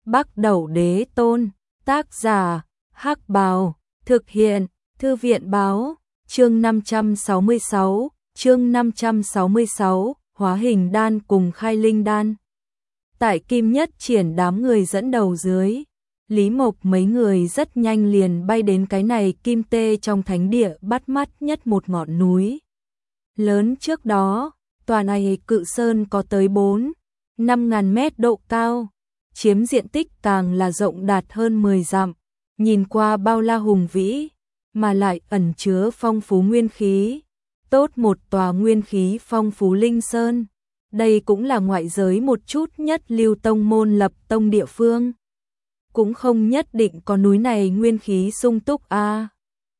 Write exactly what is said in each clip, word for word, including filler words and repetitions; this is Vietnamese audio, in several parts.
Bắc Đẩu Đế Tôn, tác giả, Hắc Bào, thực hiện, Thư viện báo, chương năm trăm sáu mươi sáu, chương năm trăm sáu mươi sáu, hóa hình đan cùng khai linh đan. Tại Kim Nhất Triển đám người dẫn đầu dưới, Lý Mộc mấy người rất nhanh liền bay đến cái này kim tê trong thánh địa bắt mắt nhất một ngọn núi. Lớn trước đó, tòa này cự sơn có tới bốn, năm ngàn mét độ cao, chiếm diện tích càng là rộng đạt hơn mười dặm, nhìn qua bao la hùng vĩ, mà lại ẩn chứa phong phú nguyên khí, tốt một tòa nguyên khí phong phú linh sơn. Đây cũng là ngoại giới một chút nhất lưu tông môn lập tông địa phương. Cũng không nhất định có núi này nguyên khí sung túc a. À.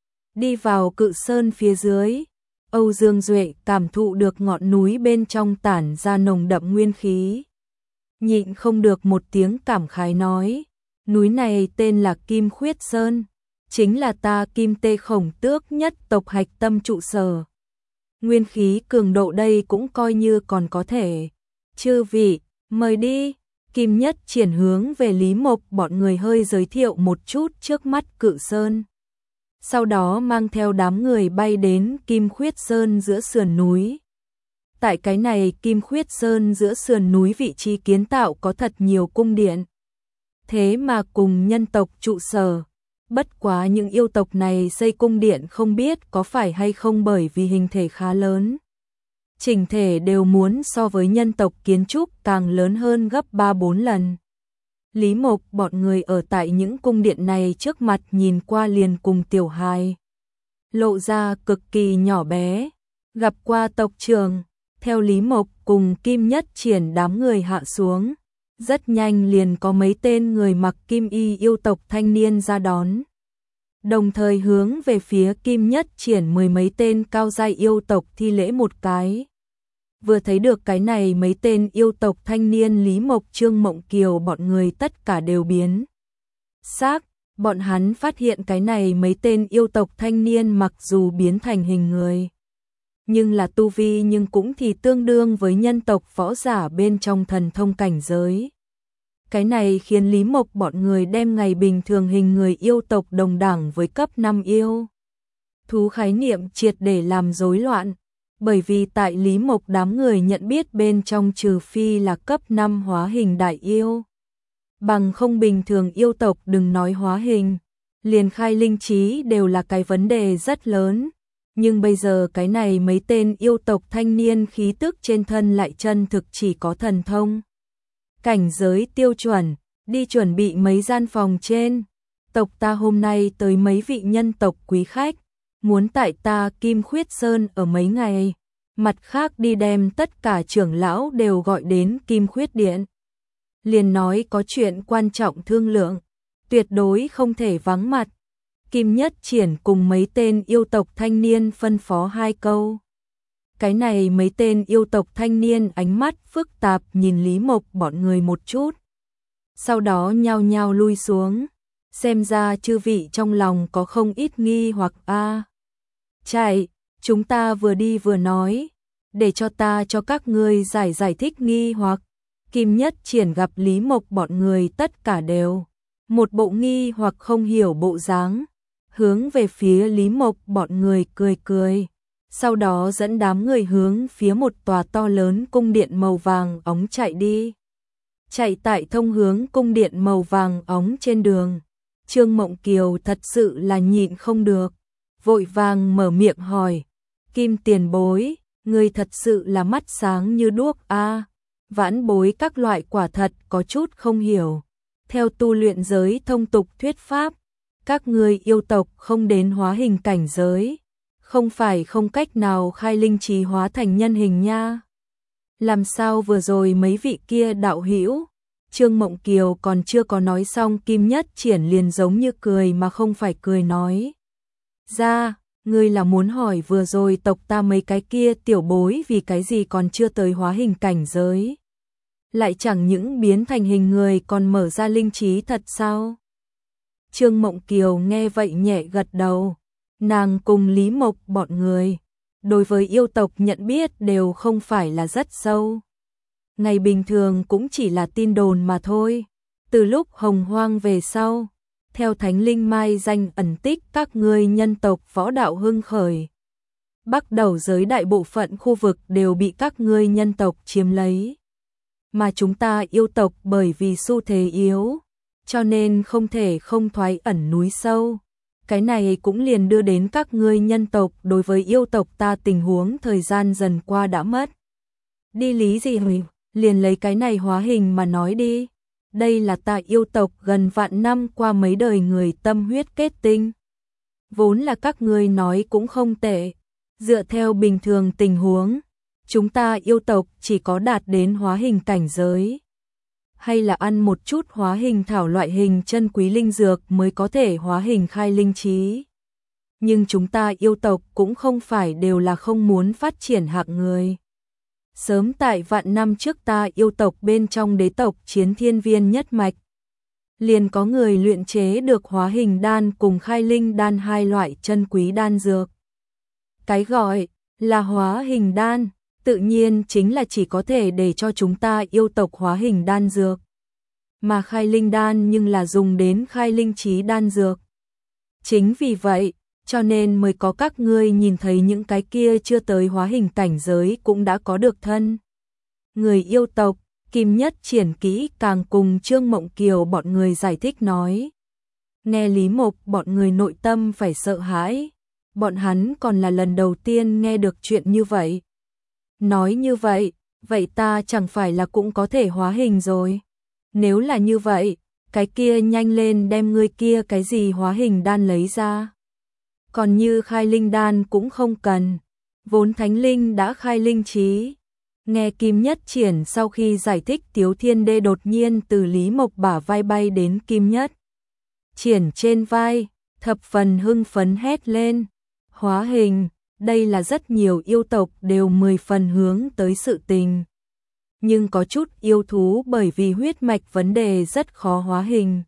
Đi vào cự sơn phía dưới, Âu Dương Duệ cảm thụ được ngọn núi bên trong tản ra nồng đậm nguyên khí. Nhịn không được một tiếng cảm khái nói, núi này tên là Kim Khuyết Sơn, chính là ta Kim Tê Khổng Tước nhất tộc hạch tâm trụ sở. Nguyên khí cường độ đây cũng coi như còn có thể. Chư vị, mời đi. Kim Nhất Triển hướng về Lý Mộc bọn người hơi giới thiệu một chút trước mắt cự sơn. Sau đó mang theo đám người bay đến Kim Khuyết Sơn giữa sườn núi. Tại cái này Kim Khuyết Sơn giữa sườn núi vị trí kiến tạo có thật nhiều cung điện. Thế mà cùng nhân tộc trụ sở. Bất quá những yêu tộc này xây cung điện không biết có phải hay không bởi vì hình thể khá lớn. Chỉnh thể đều muốn so với nhân tộc kiến trúc càng lớn hơn gấp ba bốn lần. Lý Mộc bọn người ở tại những cung điện này trước mặt nhìn qua liền cùng tiểu hài. Lộ ra cực kỳ nhỏ bé. Gặp qua tộc trưởng, theo Lý Mộc cùng Kim Nhất Triển đám người hạ xuống. Rất nhanh liền có mấy tên người mặc kim y yêu tộc thanh niên ra đón. Đồng thời hướng về phía Kim Nhất Triển mười mấy tên cao giai yêu tộc thi lễ một cái. Vừa thấy được cái này mấy tên yêu tộc thanh niên Lý Mộc Trương Mộng Kiều bọn người tất cả đều biến xác. Bọn hắn phát hiện cái này mấy tên yêu tộc thanh niên mặc dù biến thành hình người, nhưng là tu vi nhưng cũng thì tương đương với nhân tộc võ giả bên trong thần thông cảnh giới. Cái này khiến Lý Mộc bọn người đem ngày bình thường hình người yêu tộc đồng đẳng với cấp năm yêu thú khái niệm triệt để làm rối loạn, bởi vì tại Lý Mộc đám người nhận biết bên trong trừ phi là cấp năm hóa hình đại yêu. Bằng không bình thường yêu tộc đừng nói hóa hình, liền khai linh trí đều là cái vấn đề rất lớn. Nhưng bây giờ cái này mấy tên yêu tộc thanh niên khí tức trên thân lại chân thực chỉ có thần thông cảnh giới tiêu chuẩn, đi chuẩn bị mấy gian phòng trên. Tộc ta hôm nay tới mấy vị nhân tộc quý khách, muốn tại ta Kim Khuyết Sơn ở mấy ngày, mặt khác đi đem tất cả trưởng lão đều gọi đến Kim Khuyết Điện. Liền nói có chuyện quan trọng thương lượng, tuyệt đối không thể vắng mặt. Kim Nhất Triển cùng mấy tên yêu tộc thanh niên phân phó hai câu. Cái này mấy tên yêu tộc thanh niên ánh mắt phức tạp nhìn Lý Mộc bọn người một chút. Sau đó nhao nhao lui xuống. Xem ra chư vị trong lòng có không ít nghi hoặc a. À. Chạy, chúng ta vừa đi vừa nói. Để cho ta cho các ngươi giải giải thích nghi hoặc. Kim Nhất Triển gặp Lý Mộc bọn người tất cả đều. Một bộ nghi hoặc không hiểu bộ dáng. Hướng về phía Lý Mộc bọn người cười cười. Sau đó dẫn đám người hướng phía một tòa to lớn cung điện màu vàng óng chạy đi. Chạy tại thông hướng cung điện màu vàng óng trên đường. Trương Mộng Kiều thật sự là nhịn không được. Vội vàng mở miệng hỏi. Kim tiền bối, người thật sự là mắt sáng như đuốc a. À, vãn bối các loại quả thật có chút không hiểu. Theo tu luyện giới thông tục thuyết pháp, các người yêu tộc không đến hóa hình cảnh giới. Không phải không cách nào khai linh trí hóa thành nhân hình nha. Làm sao vừa rồi mấy vị kia đạo hữu? Trương Mộng Kiều còn chưa có nói xong Kim Nhất Triển liền giống như cười mà không phải cười nói. Ra, ngươi là muốn hỏi vừa rồi tộc ta mấy cái kia tiểu bối vì cái gì còn chưa tới hóa hình cảnh giới. Lại chẳng những biến thành hình người còn mở ra linh trí thật sao? Trương Mộng Kiều nghe vậy nhẹ gật đầu. Nàng cùng Lý Mộc bọn người, đối với yêu tộc nhận biết đều không phải là rất sâu. Ngày bình thường cũng chỉ là tin đồn mà thôi. Từ lúc hồng hoang về sau, theo thánh linh mai danh ẩn tích các ngươi nhân tộc võ đạo hưng khởi. Bắt đầu giới đại bộ phận khu vực đều bị các ngươi nhân tộc chiếm lấy. Mà chúng ta yêu tộc bởi vì xu thế yếu, cho nên không thể không thoái ẩn núi sâu. Cái này cũng liền đưa đến các ngươi nhân tộc đối với yêu tộc ta tình huống thời gian dần qua đã mất. Đi lý gì hủy, liền lấy cái này hóa hình mà nói đi. Đây là ta yêu tộc gần vạn năm qua mấy đời người tâm huyết kết tinh. Vốn là các ngươi nói cũng không tệ. Dựa theo bình thường tình huống, chúng ta yêu tộc chỉ có đạt đến hóa hình cảnh giới. Hay là ăn một chút hóa hình thảo loại hình chân quý linh dược mới có thể hóa hình khai linh trí. Nhưng chúng ta yêu tộc cũng không phải đều là không muốn phát triển hạng người. Sớm tại vạn năm trước ta yêu tộc bên trong đế tộc chiến thiên viên nhất mạch. Liền có người luyện chế được hóa hình đan cùng khai linh đan hai loại chân quý đan dược. Cái gọi là hóa hình đan, tự nhiên chính là chỉ có thể để cho chúng ta yêu tộc hóa hình đan dược. Mà khai linh đan nhưng là dùng đến khai linh trí đan dược. Chính vì vậy, cho nên mới có các ngươi nhìn thấy những cái kia chưa tới hóa hình cảnh giới cũng đã có được thân. Người yêu tộc, Kim Nhất Triển kỹ càng cùng Trương Mộng Kiều bọn người giải thích nói. Nghe Lý Mộc bọn người nội tâm phải sợ hãi. Bọn hắn còn là lần đầu tiên nghe được chuyện như vậy. Nói như vậy, vậy ta chẳng phải là cũng có thể hóa hình rồi. Nếu là như vậy, cái kia nhanh lên đem ngươi kia cái gì hóa hình đan lấy ra. Còn như khai linh đan cũng không cần. Vốn thánh linh đã khai linh trí. Nghe Kim Nhất Triển sau khi giải thích Tiếu Thiên Đê đột nhiên từ Lý Mộc bả vai bay đến Kim Nhất Triển trên vai, thập phần hưng phấn hét lên. Hóa hình, đây là rất nhiều yêu tộc đều mười phần hướng tới sự tình. Nhưng có chút yêu thú bởi vì huyết mạch vấn đề rất khó hóa hình.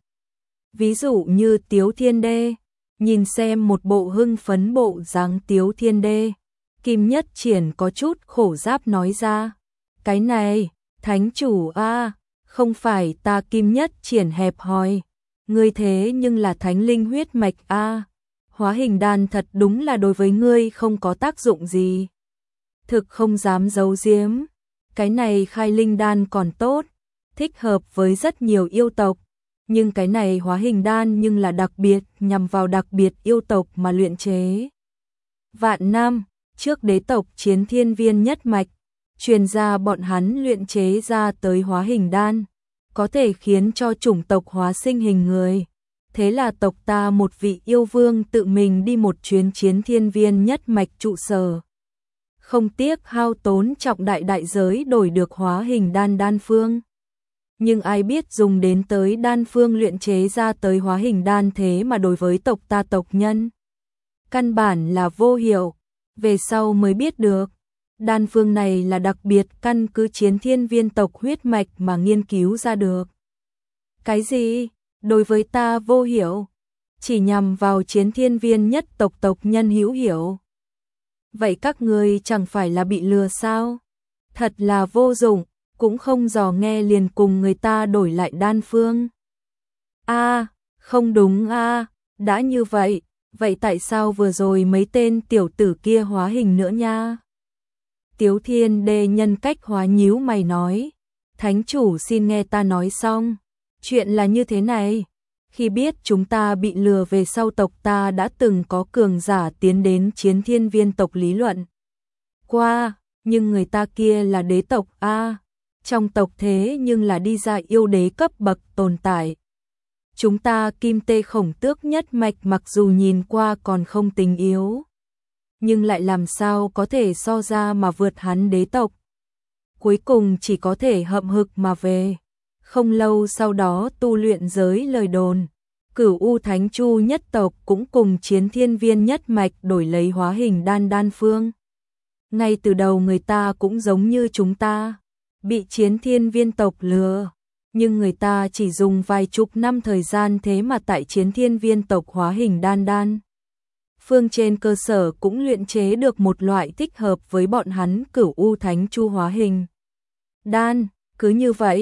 Ví dụ như Tiếu Thiên Đê, nhìn xem một bộ hưng phấn bộ dáng Tiếu Thiên Đê, Kim Nhất Triển có chút khổ giáp nói ra. Cái này, thánh chủ a, không phải ta Kim Nhất Triển hẹp hòi, ngươi thế nhưng là thánh linh huyết mạch a. Hóa hình đan thật đúng là đối với ngươi không có tác dụng gì. Thực không dám giấu giếm, cái này khai linh đan còn tốt, thích hợp với rất nhiều yêu tộc, nhưng cái này hóa hình đan nhưng là đặc biệt, nhằm vào đặc biệt yêu tộc mà luyện chế. Vạn năm, trước đế tộc chiến thiên viên nhất mạch, truyền ra bọn hắn luyện chế ra tới hóa hình đan, có thể khiến cho chủng tộc hóa sinh hình người. Thế là tộc ta một vị yêu vương tự mình đi một chuyến chiến thiên viên nhất mạch trụ sở. Không tiếc hao tốn trọng đại đại giới đổi được hóa hình đan đan phương. Nhưng ai biết dùng đến tới đan phương luyện chế ra tới hóa hình đan thế mà đối với tộc ta tộc nhân. Căn bản là vô hiệu, về sau mới biết được. Đan phương này là đặc biệt căn cứ chiến thiên viên tộc huyết mạch mà nghiên cứu ra được. Cái gì? Đối với ta vô hiểu, chỉ nhằm vào chiến thiên viên nhất tộc tộc nhân hữu hiểu. Vậy các ngươi chẳng phải là bị lừa sao? Thật là vô dụng, cũng không dò nghe liền cùng người ta đổi lại đan phương. A, không đúng a, đã như vậy, vậy tại sao vừa rồi mấy tên tiểu tử kia hóa hình nữa nha? Tiếu Thiên Đê nhân cách hóa nhíu mày nói, thánh chủ xin nghe ta nói xong. Chuyện là như thế này, khi biết chúng ta bị lừa về sau tộc ta đã từng có cường giả tiến đến chiến thiên viên tộc lý luận qua, nhưng người ta kia là đế tộc A, trong tộc thế nhưng là đi ra yêu đế cấp bậc tồn tại. Chúng ta kim tê khổng tước nhất mạch mặc dù nhìn qua còn không tính yếu, nhưng lại làm sao có thể so ra mà vượt hắn đế tộc. Cuối cùng chỉ có thể hậm hực mà về. Không lâu sau đó tu luyện giới lời đồn, Cửu U Thánh Chu nhất tộc cũng cùng chiến thiên viên nhất mạch đổi lấy hóa hình đan đan phương. Ngay từ đầu người ta cũng giống như chúng ta, bị chiến thiên viên tộc lừa, nhưng người ta chỉ dùng vài chục năm thời gian thế mà tại chiến thiên viên tộc hóa hình đan đan phương trên cơ sở cũng luyện chế được một loại thích hợp với bọn hắn Cửu U Thánh Chu hóa hình đan. Cứ như vậy,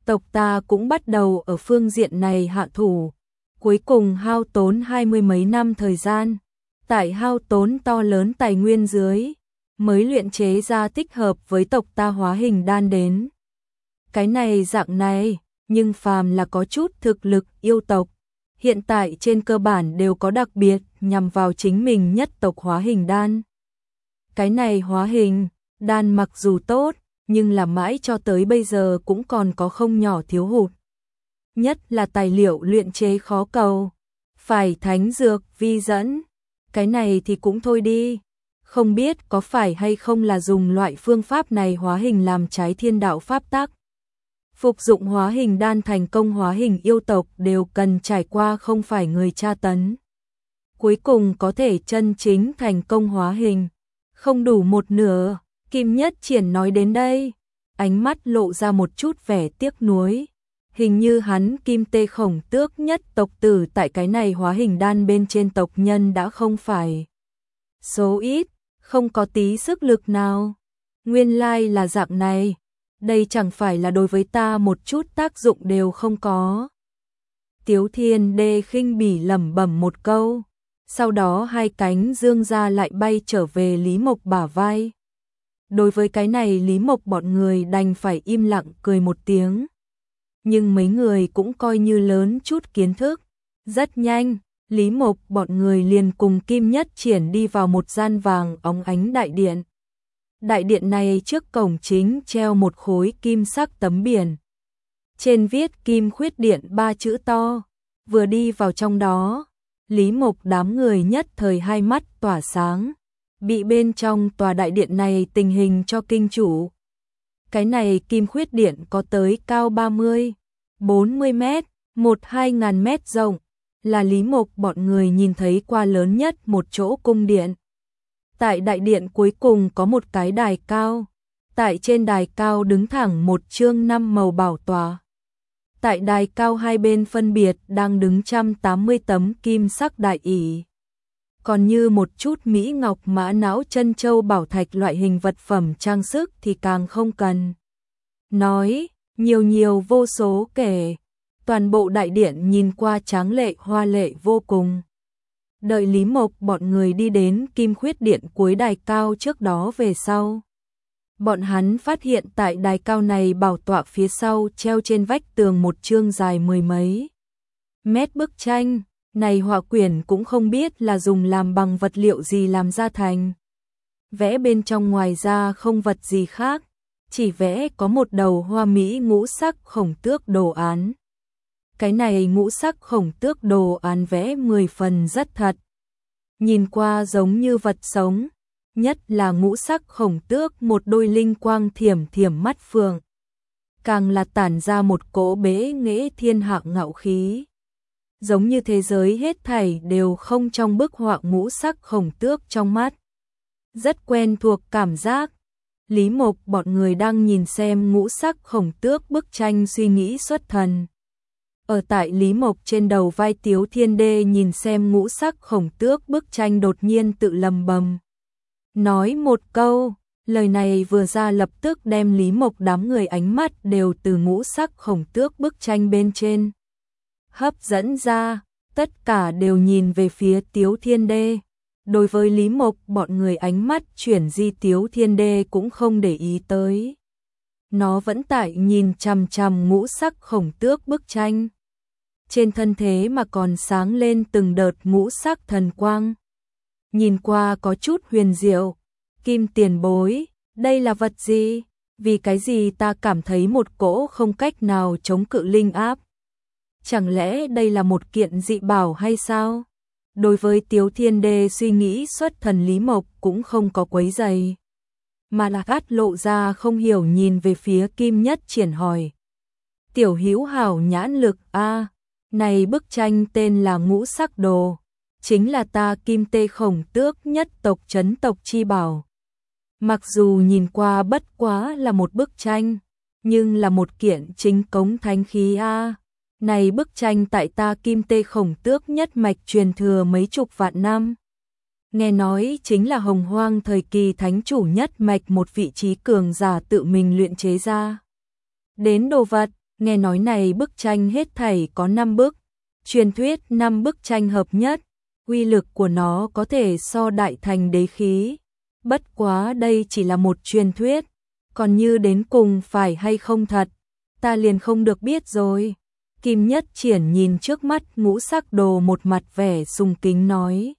tộc ta cũng bắt đầu ở phương diện này hạ thủ, cuối cùng hao tốn hai mươi mấy năm thời gian, tại hao tốn to lớn tài nguyên dưới, mới luyện chế ra thích hợp với tộc ta hóa hình đan đến. Cái này dạng này, nhưng phàm là có chút thực lực yêu tộc, hiện tại trên cơ bản đều có đặc biệt nhằm vào chính mình nhất tộc hóa hình đan. Cái này hóa hình đan mặc dù tốt, nhưng là mãi cho tới bây giờ cũng còn có không nhỏ thiếu hụt. Nhất là tài liệu luyện chế khó cầu, phải thánh dược vi dẫn. Cái này thì cũng thôi đi, không biết có phải hay không là dùng loại phương pháp này hóa hình làm trái thiên đạo pháp tắc. Phục dụng hóa hình đan thành công hóa hình yêu tộc đều cần trải qua không phải người tra tấn. Cuối cùng có thể chân chính thành công hóa hình, không đủ một nửa. Kim Nhất Triển nói đến đây, ánh mắt lộ ra một chút vẻ tiếc nuối. Hình như hắn Kim Tê Khổng Tước nhất tộc tử tại cái này hóa hình đan bên trên tộc nhân đã không phải số ít, không có tí sức lực nào. Nguyên lai là dạng này, đây chẳng phải là đối với ta một chút tác dụng đều không có. Tiếu Thiên Đê khinh bỉ lẩm bẩm một câu, sau đó hai cánh dương ra lại bay trở về Lý Mộc bả vai. Đối với cái này Lý Mộc bọn người đành phải im lặng cười một tiếng. Nhưng mấy người cũng coi như lớn chút kiến thức. Rất nhanh, Lý Mộc bọn người liền cùng Kim Nhất Triển đi vào một gian vàng óng ánh đại điện. Đại điện này trước cổng chính treo một khối kim sắc tấm biển. Trên viết Kim Khuyết Điện ba chữ to. Vừa đi vào trong đó, Lý Mộc đám người nhất thời hai mắt tỏa sáng. Bị bên trong tòa đại điện này tình hình cho kinh chủ. Cái này Kim Khuyết Điện có tới cao ba mươi, bốn mươi mét, một hai ngàn mét rộng, là Lý Mộc bọn người nhìn thấy qua lớn nhất một chỗ cung điện. Tại đại điện cuối cùng có một cái đài cao, tại trên đài cao đứng thẳng một chương năm màu bảo tọa. Tại đài cao hai bên phân biệt đang đứng một trăm tám mươi tấm kim sắc đại ỷ. Còn như một chút mỹ ngọc mã não chân châu bảo thạch loại hình vật phẩm trang sức thì càng không cần nói, nhiều nhiều vô số kể. Toàn bộ đại điện nhìn qua tráng lệ hoa lệ vô cùng. Đợi Lý Mộc bọn người đi đến Kim Khuyết Điện cuối đài cao trước đó về sau. Bọn hắn phát hiện tại đài cao này bảo tọa phía sau treo trên vách tường một chương dài mười mấy mét bức tranh. Này họa quyển cũng không biết là dùng làm bằng vật liệu gì làm ra thành. Vẽ bên trong ngoài ra không vật gì khác, chỉ vẽ có một đầu hoa mỹ ngũ sắc khổng tước đồ án. Cái này ngũ sắc khổng tước đồ án vẽ mười phần rất thật. Nhìn qua giống như vật sống, nhất là ngũ sắc khổng tước một đôi linh quang thiểm thiểm mắt phượng. Càng là tản ra một cỗ bế nghệ thiên hạ ngạo khí. Giống như thế giới hết thảy đều không trong bức họa ngũ sắc khổng tước trong mắt. Rất quen thuộc cảm giác. Lý Mộc bọn người đang nhìn xem ngũ sắc khổng tước bức tranh suy nghĩ xuất thần. Ở tại Lý Mộc trên đầu vai Tiếu Thiên Đê nhìn xem ngũ sắc khổng tước bức tranh đột nhiên tự lầm bầm. Nói một câu, lời này vừa ra lập tức đem Lý Mộc đám người ánh mắt đều từ ngũ sắc khổng tước bức tranh bên trên hấp dẫn ra, tất cả đều nhìn về phía Tiếu Thiên Đê. Đối với Lý Mộc bọn người ánh mắt chuyển di Tiếu Thiên Đê cũng không để ý tới. Nó vẫn tại nhìn chằm chằm ngũ sắc khổng tước bức tranh. Trên thân thế mà còn sáng lên từng đợt ngũ sắc thần quang. Nhìn qua có chút huyền diệu. Kim tiền bối, đây là vật gì? Vì cái gì ta cảm thấy một cỗ không cách nào chống cự linh áp? Chẳng lẽ đây là một kiện dị bảo hay sao? Đối với Tiếu Thiên Đê suy nghĩ xuất thần Lý Mộc cũng không có quấy rầy, mà là gắt lộ ra không hiểu nhìn về phía Kim Nhất Triển hỏi. Tiểu hữu hảo nhãn lực a, này bức tranh tên là ngũ sắc đồ, chính là ta Kim Tê Khổng Tước nhất tộc trấn tộc chi bảo. Mặc dù nhìn qua bất quá là một bức tranh, nhưng là một kiện chính cống thánh khí a. Này bức tranh tại ta Kim Tê Khổng Tước nhất mạch truyền thừa mấy chục vạn năm. Nghe nói chính là Hồng Hoang thời kỳ thánh chủ nhất mạch một vị trí cường giả tự mình luyện chế ra. Đến đồ vật, Nghe nói này bức tranh hết thảy có năm bức, truyền thuyết năm bức tranh hợp nhất, uy lực của nó có thể so đại thành đế khí. Bất quá đây chỉ là một truyền thuyết, còn như đến cùng phải hay không thật, ta liền không được biết rồi. Kim Nhất Triển nhìn trước mắt ngũ sắc đồ một mặt vẻ sùng kính nói.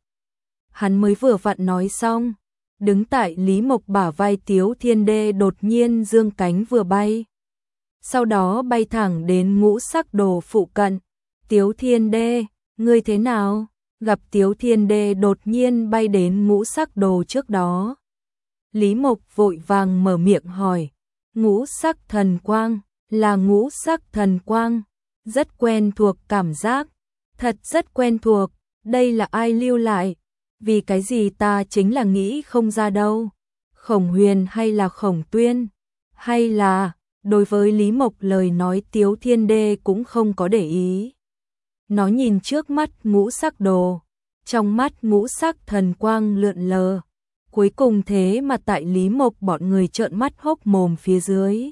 Hắn mới vừa vặn nói xong, đứng tại Lý Mộc bả vai Tiếu Thiên Đê đột nhiên dương cánh vừa bay. Sau đó bay thẳng đến ngũ sắc đồ phụ cận. Tiếu Thiên Đê, ngươi thế nào? Gặp Tiếu Thiên Đê đột nhiên bay đến ngũ sắc đồ trước đó. Lý Mộc vội vàng mở miệng hỏi. Ngũ sắc thần quang, là ngũ sắc thần quang. Rất quen thuộc cảm giác. Thật rất quen thuộc, đây là ai lưu lại? Vì cái gì ta chính là nghĩ không ra đâu. Khổng Huyền hay là Khổng Tuyên? Hay là, đối với Lý Mộc lời nói Tiếu Thiên Đê cũng không có để ý. Nó nhìn trước mắt ngũ sắc đồ, trong mắt ngũ sắc thần quang lượn lờ. Cuối cùng thế mà tại Lý Mộc bọn người trợn mắt hốc mồm phía dưới.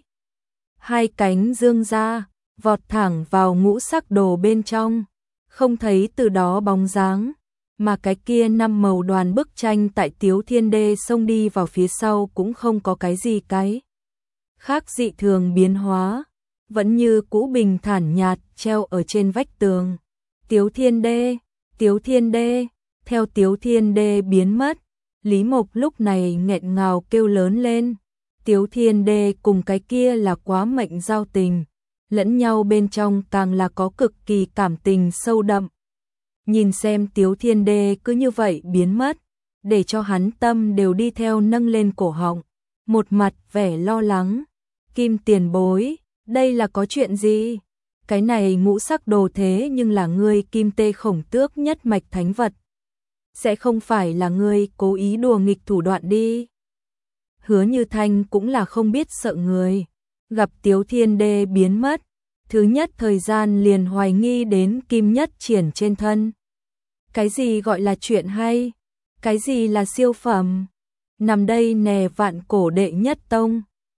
Hai cánh dương ra, vọt thẳng vào ngũ sắc đồ bên trong, không thấy từ đó bóng dáng, mà cái kia năm màu đoàn bức tranh tại Tiếu Thiên Đê xông đi vào phía sau cũng không có cái gì cái khác dị thường biến hóa, vẫn như cũ bình thản nhạt treo ở trên vách tường. Tiếu Thiên Đê, Tiếu Thiên Đê, theo Tiếu Thiên Đê biến mất, Lý Mộc lúc này nghẹn ngào kêu lớn lên. Tiếu Thiên Đê cùng cái kia là quá mệnh giao tình, lẫn nhau bên trong càng là có cực kỳ cảm tình sâu đậm. Nhìn xem Tiếu Thiên Đê cứ như vậy biến mất, để cho hắn tâm đều đi theo nâng lên cổ họng, một mặt vẻ lo lắng. Kim tiền bối, đây là có chuyện gì? Cái này ngũ sắc đồ thế nhưng là ngươi Kim Tê Khổng Tước nhất mạch thánh vật. Sẽ không phải là ngươi cố ý đùa nghịch thủ đoạn đi. Hứa Như Thanh cũng là không biết sợ người. Gặp Tiếu Thiên Đê biến mất, thứ nhất thời gian liền hoài nghi đến Kim Nhất Triển trên thân. Cái gì gọi là chuyện hay? Cái gì là siêu phẩm? Nằm đây nè vạn cổ đệ nhất tông,